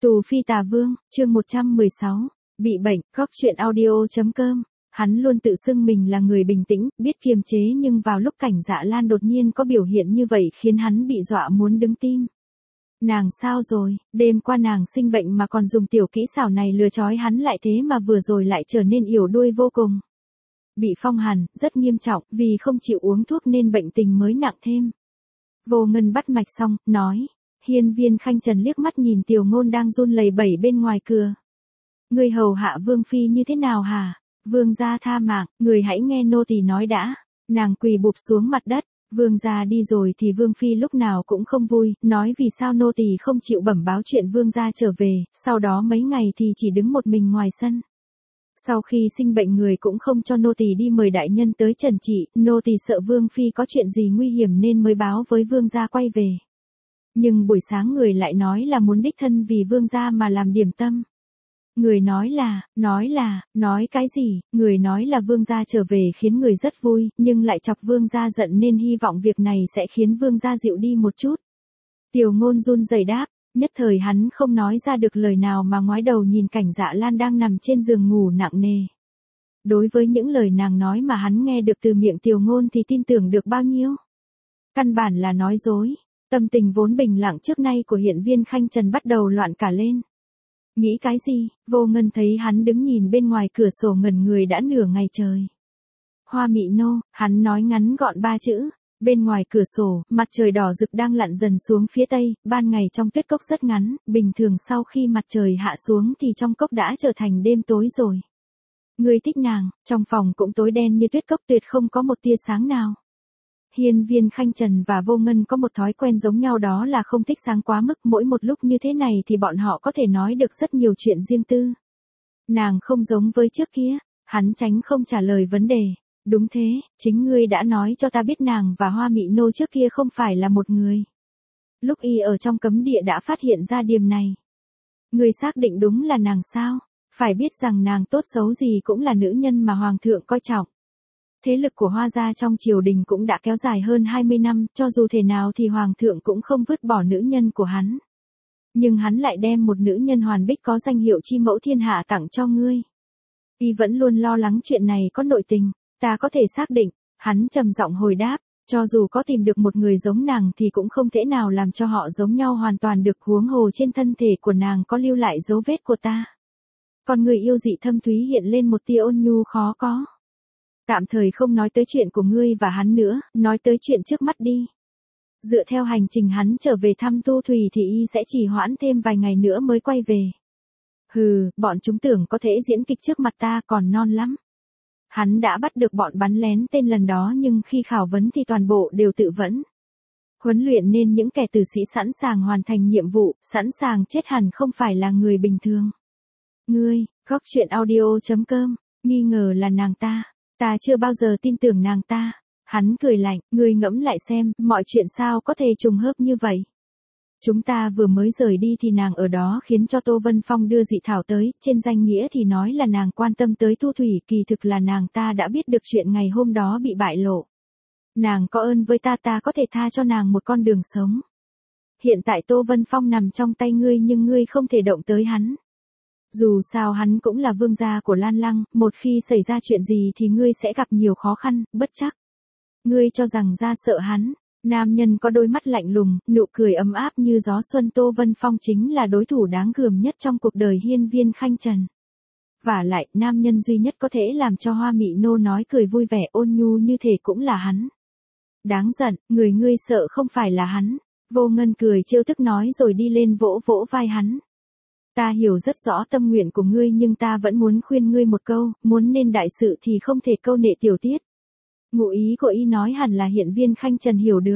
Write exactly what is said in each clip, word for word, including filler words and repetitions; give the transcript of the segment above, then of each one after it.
Tù phi tà vương, chương một trăm mười sáu, bị bệnh, góc chuyện audio.com. Hắn luôn tự xưng mình là người bình tĩnh, biết kiềm chế nhưng vào lúc Cảnh Dạ Lan đột nhiên có biểu hiện như vậy khiến hắn bị dọa muốn đứng tim. Nàng sao rồi, đêm qua nàng sinh bệnh mà còn dùng tiểu kỹ xảo này lừa trói hắn lại thế mà vừa rồi lại trở nên yểu đuôi vô cùng. Bị phong hàn, rất nghiêm trọng, vì không chịu uống thuốc nên bệnh tình mới nặng thêm. Vô Ngân bắt mạch xong, nói. Hiên Viên Khanh Trần liếc mắt nhìn Tiểu Ngôn đang run lẩy bẩy bên ngoài cửa. Người hầu hạ Vương Phi như thế nào hả? Vương gia tha mạng, người hãy nghe nô tỳ nói đã. Nàng quỳ bụp xuống mặt đất. Vương gia đi rồi thì Vương Phi lúc nào cũng không vui, nói vì sao nô tỳ không chịu bẩm báo chuyện Vương gia trở về, sau đó mấy ngày thì chỉ đứng một mình ngoài sân. Sau khi sinh bệnh người cũng không cho nô tỳ đi mời đại nhân tới trần trị, nô tỳ sợ Vương Phi có chuyện gì nguy hiểm nên mới báo với Vương gia quay về. Nhưng buổi sáng người lại nói là muốn đích thân vì Vương gia mà làm điểm tâm. Người nói là, nói là, nói cái gì, người nói là Vương gia trở về khiến người rất vui, nhưng lại chọc Vương gia giận nên hy vọng việc này sẽ khiến Vương gia dịu đi một chút. Tiểu Ngôn run rẩy đáp, nhất thời hắn không nói ra được lời nào mà ngoái đầu nhìn Cảnh Dạ Lan đang nằm trên giường ngủ nặng nề. Đối với những lời nàng nói mà hắn nghe được từ miệng Tiểu Ngôn thì tin tưởng được bao nhiêu? Căn bản là nói dối. Tâm tình vốn bình lặng trước nay của Hiên Viên Khanh Trần bắt đầu loạn cả lên. Nghĩ cái gì? Vô Ngân thấy hắn đứng nhìn bên ngoài cửa sổ ngẩn người đã nửa ngày trời. Hoa mị nô, hắn nói ngắn gọn ba chữ. Bên ngoài cửa sổ, mặt trời đỏ rực đang lặn dần xuống phía tây, ban ngày trong tuyết cốc rất ngắn, bình thường sau khi mặt trời hạ xuống thì trong cốc đã trở thành đêm tối rồi. Người thích nàng, trong phòng cũng tối đen như tuyết cốc tuyệt không có một tia sáng nào. Hiên Viên Khanh Trần và Vô Ngân có một thói quen giống nhau đó là không thích sáng quá mức, mỗi một lúc như thế này thì bọn họ có thể nói được rất nhiều chuyện riêng tư. Nàng không giống với trước kia, hắn tránh không trả lời vấn đề. Đúng thế, chính ngươi đã nói cho ta biết nàng và Hoa Mị Nô trước kia không phải là một người. Lúc y ở trong cấm địa đã phát hiện ra điểm này. Ngươi xác định đúng là nàng sao? Phải biết rằng nàng tốt xấu gì cũng là nữ nhân mà Hoàng thượng coi trọng. Thế lực của Hoa gia trong triều đình cũng đã kéo dài hơn hai mươi năm, cho dù thế nào thì Hoàng thượng cũng không vứt bỏ nữ nhân của hắn. Nhưng hắn lại đem một nữ nhân hoàn bích có danh hiệu chi mẫu thiên hạ tặng cho ngươi. Y vẫn luôn lo lắng chuyện này có nội tình, ta có thể xác định, hắn trầm giọng hồi đáp, cho dù có tìm được một người giống nàng thì cũng không thể nào làm cho họ giống nhau hoàn toàn được, huống hồ trên thân thể của nàng có lưu lại dấu vết của ta. Còn người yêu dị thâm thúy hiện lên một tia ôn nhu khó có. Tạm thời không nói tới chuyện của ngươi và hắn nữa, nói tới chuyện trước mắt đi. Dựa theo hành trình hắn trở về thăm Tu Thủy thì y sẽ chỉ hoãn thêm vài ngày nữa mới quay về. Hừ, bọn chúng tưởng có thể diễn kịch trước mặt ta còn non lắm. Hắn đã bắt được bọn bắn lén tên lần đó nhưng khi khảo vấn thì toàn bộ đều tự vẫn. Huấn luyện nên những kẻ tử sĩ sẵn sàng hoàn thành nhiệm vụ, sẵn sàng chết hẳn không phải là người bình thường. Ngươi, góc chuyện audio.com, nghi ngờ là nàng ta. Ta chưa bao giờ tin tưởng nàng ta. Hắn cười lạnh, ngươi ngẫm lại xem, mọi chuyện sao có thể trùng hợp như vậy. Chúng ta vừa mới rời đi thì nàng ở đó khiến cho Tô Vân Phong đưa dị thảo tới, trên danh nghĩa thì nói là nàng quan tâm tới Thu Thủy, kỳ thực là nàng ta đã biết được chuyện ngày hôm đó bị bại lộ. Nàng có ơn với ta, ta có thể tha cho nàng một con đường sống. Hiện tại Tô Vân Phong nằm trong tay ngươi nhưng ngươi không thể động tới hắn. Dù sao hắn cũng là vương gia của Lan Lăng, một khi xảy ra chuyện gì thì ngươi sẽ gặp nhiều khó khăn, bất trắc. Ngươi cho rằng ra sợ hắn. Nam nhân có đôi mắt lạnh lùng, nụ cười ấm áp như gió xuân, Tô Vân Phong chính là đối thủ đáng gờm nhất trong cuộc đời Hiên Viên Khanh Trần. Vả lại, nam nhân duy nhất có thể làm cho Hoa Mị Nô nói cười vui vẻ ôn nhu như thể cũng là hắn. Đáng giận, người ngươi sợ không phải là hắn. Vô Ngân cười trêu tức nói rồi đi lên vỗ vỗ vai hắn. Ta hiểu rất rõ tâm nguyện của ngươi nhưng ta vẫn muốn khuyên ngươi một câu, muốn nên đại sự thì không thể câu nệ tiểu tiết. Ngụ ý của y nói hẳn là Hiên Viên Khanh Trần hiểu được.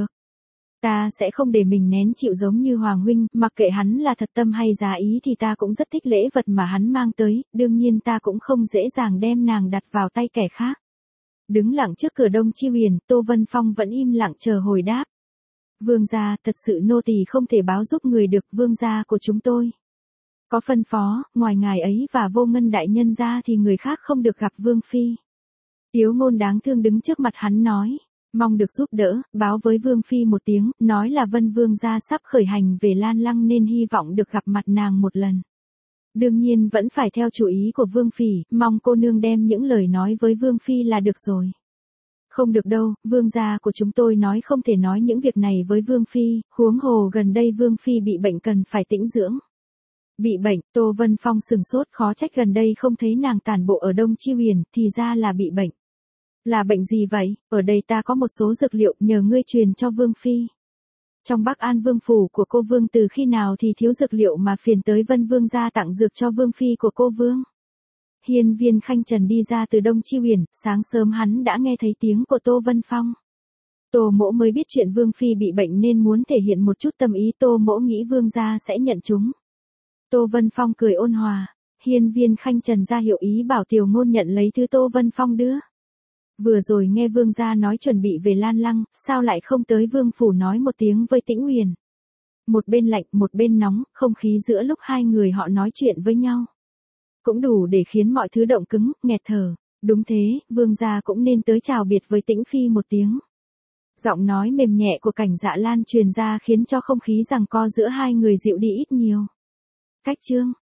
Ta sẽ không để mình nén chịu giống như Hoàng huynh, mặc kệ hắn là thật tâm hay giả ý thì ta cũng rất thích lễ vật mà hắn mang tới, đương nhiên ta cũng không dễ dàng đem nàng đặt vào tay kẻ khác. Đứng lặng trước cửa Đông Chi Huyền, Tô Vân Phong vẫn im lặng chờ hồi đáp. Vương gia, thật sự nô tỳ không thể báo giúp người được, vương gia của chúng tôi có phân phó, ngoài ngài ấy và Vô Ngân đại nhân ra thì người khác không được gặp Vương Phi. Tiếu Ngôn đáng thương đứng trước mặt hắn nói, mong được giúp đỡ, báo với Vương Phi một tiếng, nói là Vân Vương gia sắp khởi hành về Lan Lăng nên hy vọng được gặp mặt nàng một lần. Đương nhiên vẫn phải theo chủ ý của Vương Phi, mong cô nương đem những lời nói với Vương Phi là được rồi. Không được đâu, Vương gia của chúng tôi nói không thể nói những việc này với Vương Phi, huống hồ gần đây Vương Phi bị bệnh cần phải tĩnh dưỡng. Bị bệnh, Tô Vân Phong sừng sốt, khó trách gần đây không thấy nàng tản bộ ở Đông Chi Huyền, thì ra là bị bệnh. Là bệnh gì vậy? Ở đây ta có một số dược liệu, nhờ ngươi truyền cho Vương Phi. Trong Bắc An Vương phủ của cô Vương từ khi nào thì thiếu dược liệu mà phiền tới Vân Vương gia tặng dược cho Vương Phi của cô Vương. Hiên Viên Khanh Trần đi ra từ Đông Chi Huyền, sáng sớm hắn đã nghe thấy tiếng của Tô Vân Phong. Tô Mỗ mới biết chuyện Vương Phi bị bệnh nên muốn thể hiện một chút tâm ý, Tô Mỗ nghĩ Vương gia sẽ nhận chúng. Tô Vân Phong cười ôn hòa, Hiên Viên Khanh Trần ra hiệu ý bảo Tiểu Ngôn nhận lấy thứ Tô Vân Phong đưa. Vừa rồi nghe Vương gia nói chuẩn bị về Lan Lăng, sao lại không tới Vương phủ nói một tiếng với Tĩnh Huyền. Một bên lạnh, một bên nóng, không khí giữa lúc hai người họ nói chuyện với nhau cũng đủ để khiến mọi thứ động cứng, nghẹt thở. Đúng thế, Vương gia cũng nên tới chào biệt với Tĩnh Phi một tiếng. Giọng nói mềm nhẹ của Cảnh Dạ Lan truyền ra khiến cho không khí giằng co giữa hai người dịu đi ít nhiều. Cách chương